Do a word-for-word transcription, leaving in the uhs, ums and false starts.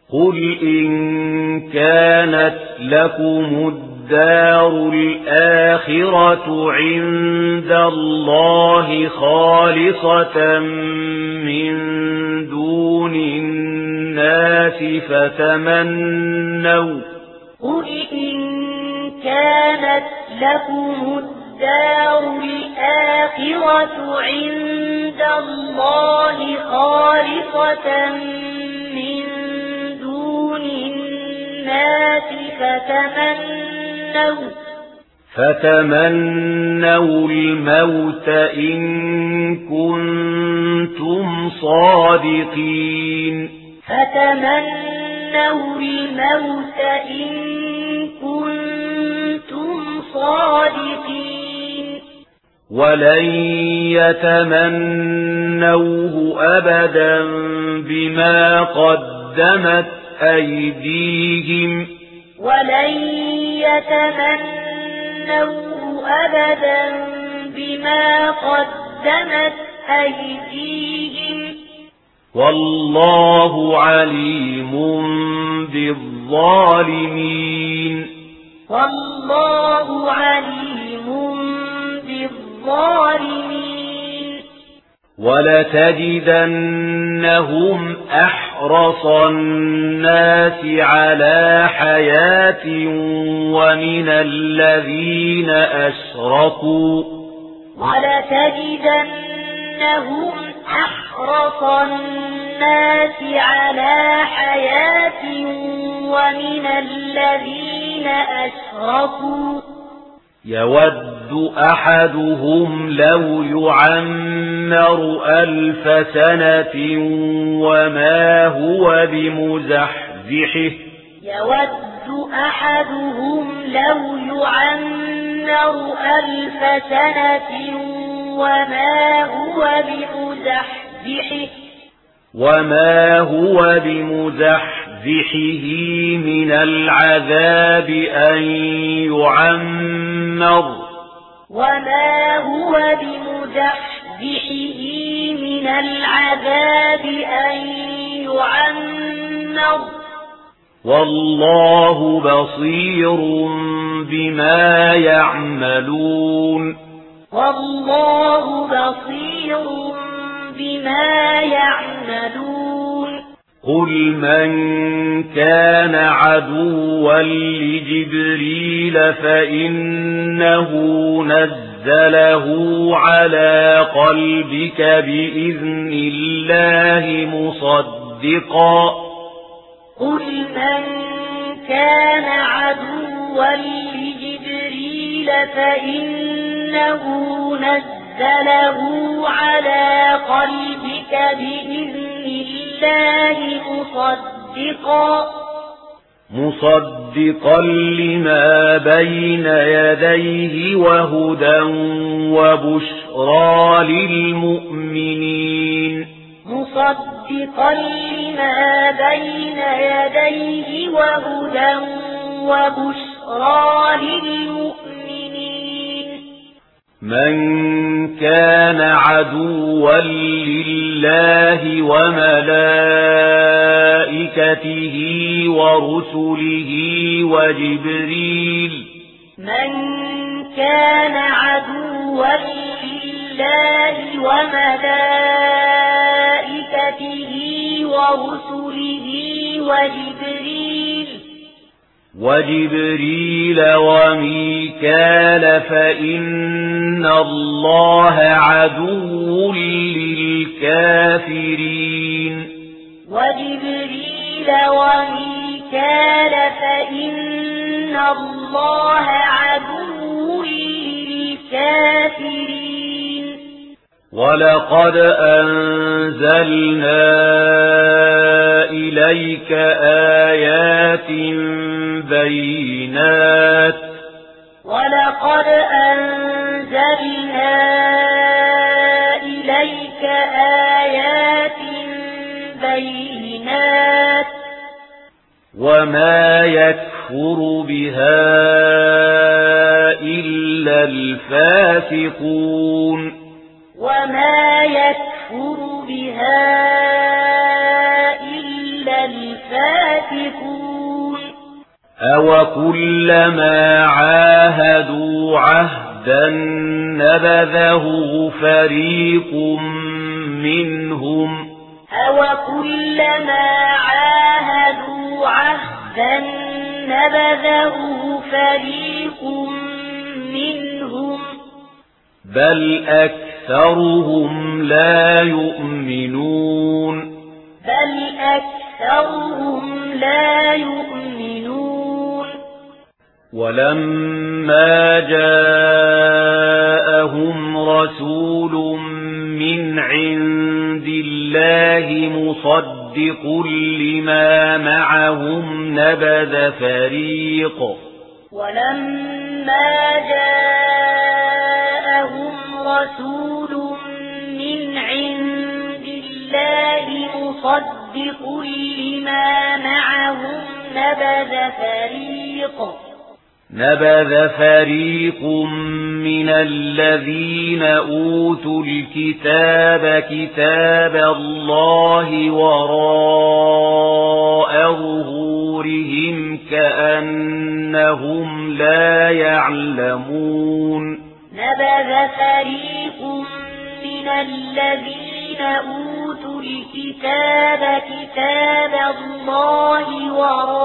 قل إن كانت لكم الدار الآخرة عند الله خالصة من دون الناس فتمنوا قل إن كانت لكم الدار الآخرة عند الله خالصة من دون الناس فتمنوا فتمنوا الموت إن كنتم صادقين فتمنوا الموت إن كنتم صادقين ولن يتمنوه أبدا بما قدمت أيديهم ولن يتمنوه أبدا بما قدمت أيديهم والله عليم بالظالمين والله عليم بالظالمين ولتجدنهم أحرص الناس على حياة ومن الذين أشركوا ولتجدنهم أحرص الناس على حياة ومن الذين أشركوا يود أحدهم لو يعمر ألف سنة وما هو بمزحزحه يود أحدهم لو يعمر ألف سنة وما هو بمزحزحه وما هو بمزحزحه من العذاب أن يعمر وما هو بمزحزحه من العذاب أن يعمر والله بصير بما يعملون والله بصير بما يعملون قل من كان عدوا لجبريل فإنه نزله على قلبك بإذن الله مصدقا قل من كان عدوا لجبريل فإنه نزله على قلبك بإذن الله مصدقا مصدقا لما بين يديه وهدى وبشرى للمؤمنين مصدقا لما بين يديه وهدى وبشرى للمؤمنين من كان عدوا لله وملائكته ورسله وجبريل من كان عدوا لله وملائكته ورسله وجبريل وجبريل وميكال فإن الله عدو للكافرين وجبريل وميكال فإن الله عدو للكافرين ولقد أنزلنا إليك آيات بينات ولقد أنزلنا إليك آيات بينات وما يكفر بها إلا الفاسقون وما يكفر بها إلا الفاسقون فاسقون أَوَكُلَّمَا عَاهَدُوا عَهْدًا نَبَذَهُ فَرِيقٌ مِّنْهُمْ أَوَكُلَّمَا عَاهَدُوا عَهْدًا نَبَذَهُ فَرِيقٌ مِّنْهُمْ بَلْ أَكْثَرُهُمْ لَا يُؤْمِنُونَ بَلْ أَكْثَرُهُمْ لَا يُؤْمِنُونَ وَلَمَّا جَاءَهُمْ رَسُولٌ مِّنْ عِندِ اللَّهِ مُصَدِّقٌ لِّمَا مَعَهُمْ نَبَذَ فَرِيقٌ وَلَمَّا جَاءَهُمْ رَسُولٌ مِّنْ عِندِ اللَّهِ مُصَدِّقٌ لِّمَا مَعَهُمْ نَبَذَ فَرِيقٌ نبذ فريق من الذين أوتوا الكتاب كتاب الله وراء ظهورهم كأنهم لا يعلمون نبذ فريق من الذين أوتوا الكتاب كتاب الله وراء